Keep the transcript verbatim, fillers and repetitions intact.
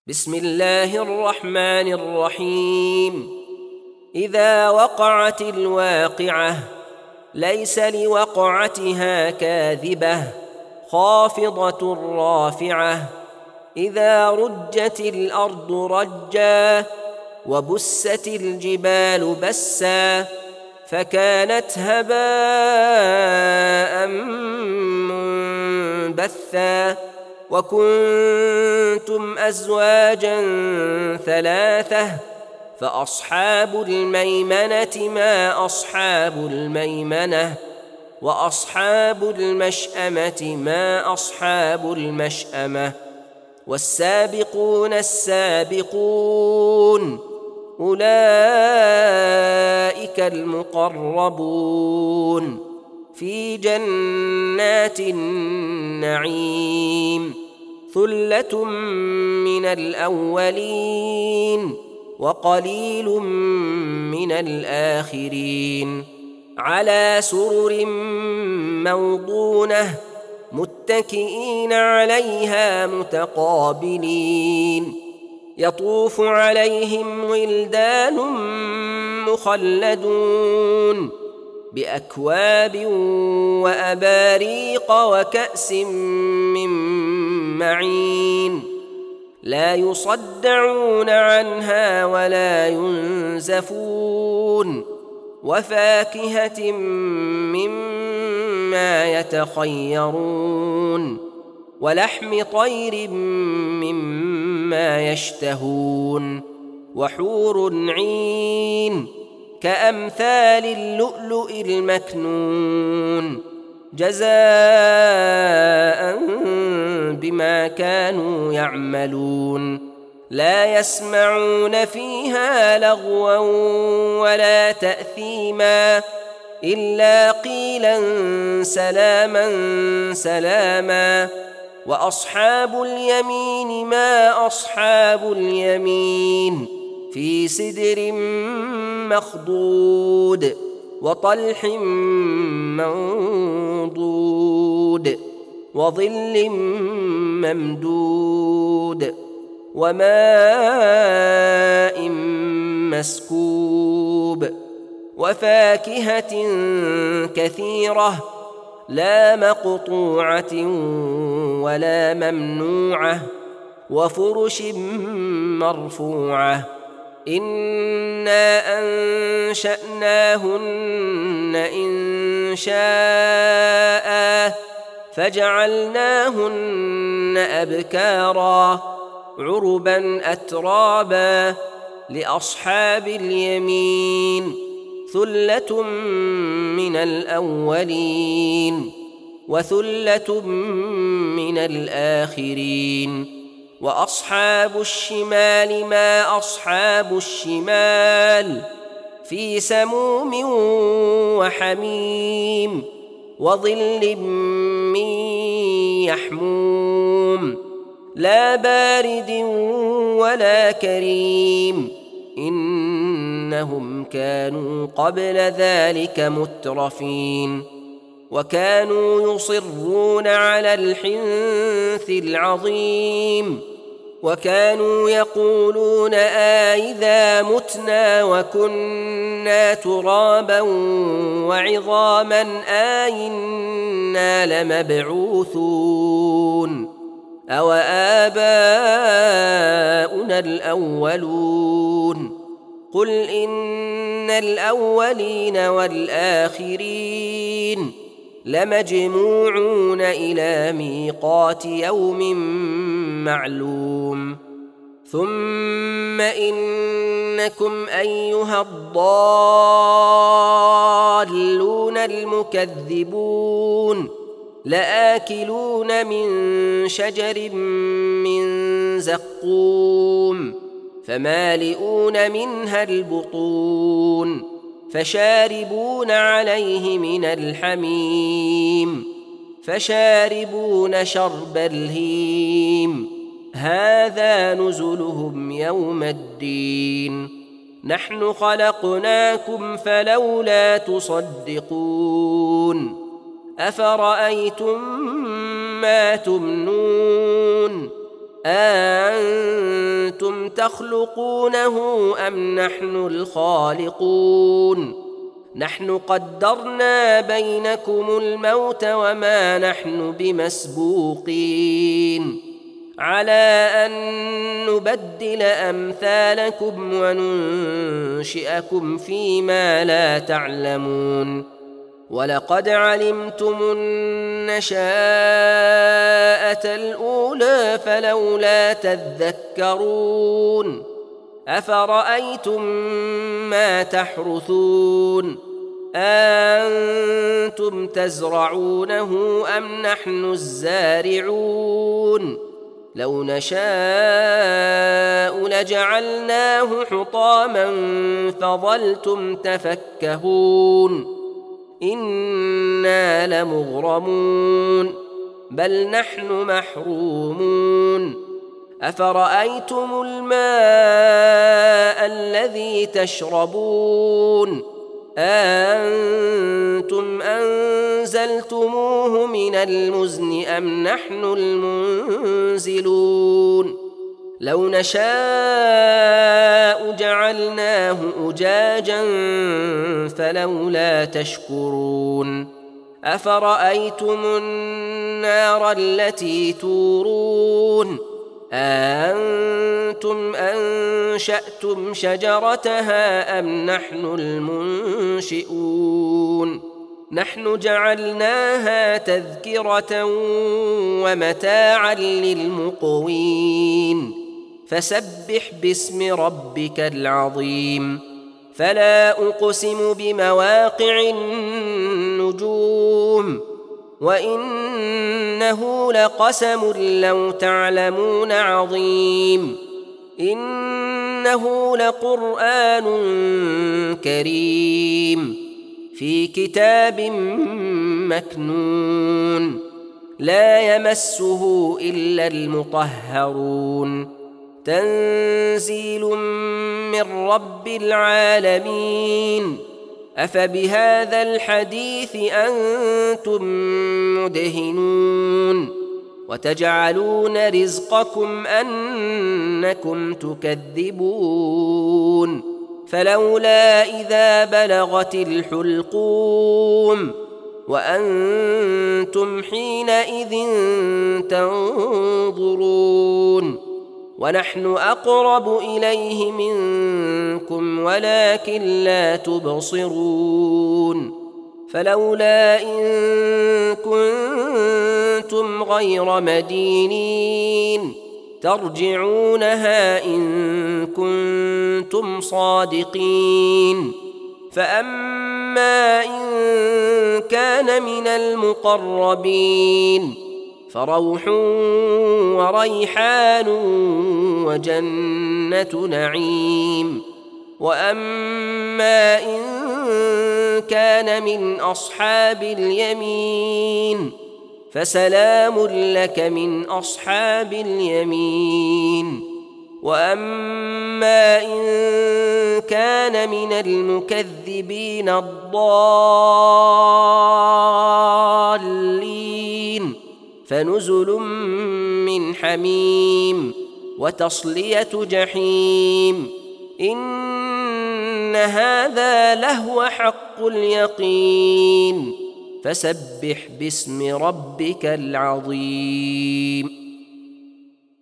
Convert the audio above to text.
بسم الله الرحمن الرحيم. إذا وقعت الواقعة ليس لوقعتها كاذبة خافضة رافعة. إذا رجت الأرض رجا وبست الجبال بسا فكانت هباء منبثا وكنتم أزواجا ثلاثة فأصحاب الميمنة ما أصحاب الميمنة وأصحاب المشأمة ما أصحاب المشأمة والسابقون السابقون أولئك المقربون في جنات النعيم ثلة من الأولين وقليل من الآخرين على سرر موضونة متكئين عليها متقابلين يطوف عليهم ولدان مخلدون بأكواب وأباريق وكأس من معين لا يصدعون عنها ولا ينزفون وفاكهة مما يتخيرون ولحم طير مما يشتهون وحور عين كأمثال اللؤلؤ المكنون جزاء بما كانوا يعملون لا يسمعون فيها لغوا ولا تأثيما إلا قيلا سلاما سلاما وأصحاب اليمين ما أصحاب اليمين في سدر مخضود وطلح منضود وظل ممدود وماء مسكوب وفاكهة كثيرة لا مقطوعة ولا ممنوعة وفرش مرفوعة إنا أنشأناهن إن شاء فجعلناهن أبكارا عربا أترابا لأصحاب اليمين ثلة من الأولين وثلة من الآخرين وأصحاب الشمال ما أصحاب الشمال في سموم وحميم وظل من يحموم لا بارد ولا كريم إنهم كانوا قبل ذلك مترفين وكانوا يصرون على الحنث العظيم وكانوا يقولون آئذا متنا وكنا ترابا وعظاما آئنا لمبعوثون أو آباؤنا الأولون قل إن الأولين والآخرين لمجموعون إلى ميقات يوم معلوم ثم إنكم أيها الضالون المكذبون لآكلون من شجر من زقوم فمالئون منها البطون فشاربون عليه من الحميم فشاربون شرب الهيم هذا نزلهم يوم الدين نحن خلقناكم فلولا تصدقون أفرأيتم ما تمنون أأنتم تخلقونه أم نحن الخالقون نحن قدرنا بينكم الموت وما نحن بمسبوقين على أن نبدل أمثالكم وننشئكم فيما لا تعلمون ولقد علمتم النشاءة الأولى فلولا تذكرون أفرأيتم ما تحرثون أنتم تزرعونه أم نحن الزارعون لو نشاء لجعلناه حطاما فظلتم تفكهون إنا لمغرمون بل نحن محرومون أفرأيتم الماء الذي تشربون أأنتم أنزلتموه من المزن أم نحن المنزلون لو نشاء جعلناه أجاجا فلولا تشكرون أفرأيتم النار التي تورون أأنتم أنشأتم شجرتها أم نحن المنشئون نحن جعلناها تذكرة ومتاعا للمقوين فسبح باسم ربك العظيم فلا أقسم بمواقع النجوم وإنه لقسم لو تعلمون عظيم إنه لقرآن كريم في كتاب مكنون لا يمسه إلا المطهرون تنزيل من رب العالمين أفبهذا الحديث أنتم مدهنون وتجعلون رزقكم أنكم تكذبون فلولا إذا بلغت الحلقوم وأنتم حينئذ تنظرون ونحن أقرب إليه منكم ولكن لا تبصرون فلولا إن كنتم غير مدينين ترجعونها إن كنتم صادقين فأما إن كان من المقربين فروح وريحان وجنة نعيم وأما إن كان من أصحاب اليمين فسلام لك من أصحاب اليمين وأما إن كان من المكذبين الضالين فنزل من حميم وتصلية جحيم إن هذا لهو حق اليقين فسبح باسم ربك العظيم